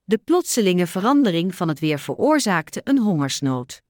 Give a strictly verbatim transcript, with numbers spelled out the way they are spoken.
De plotselinge verandering van het weer veroorzaakte een hongersnood.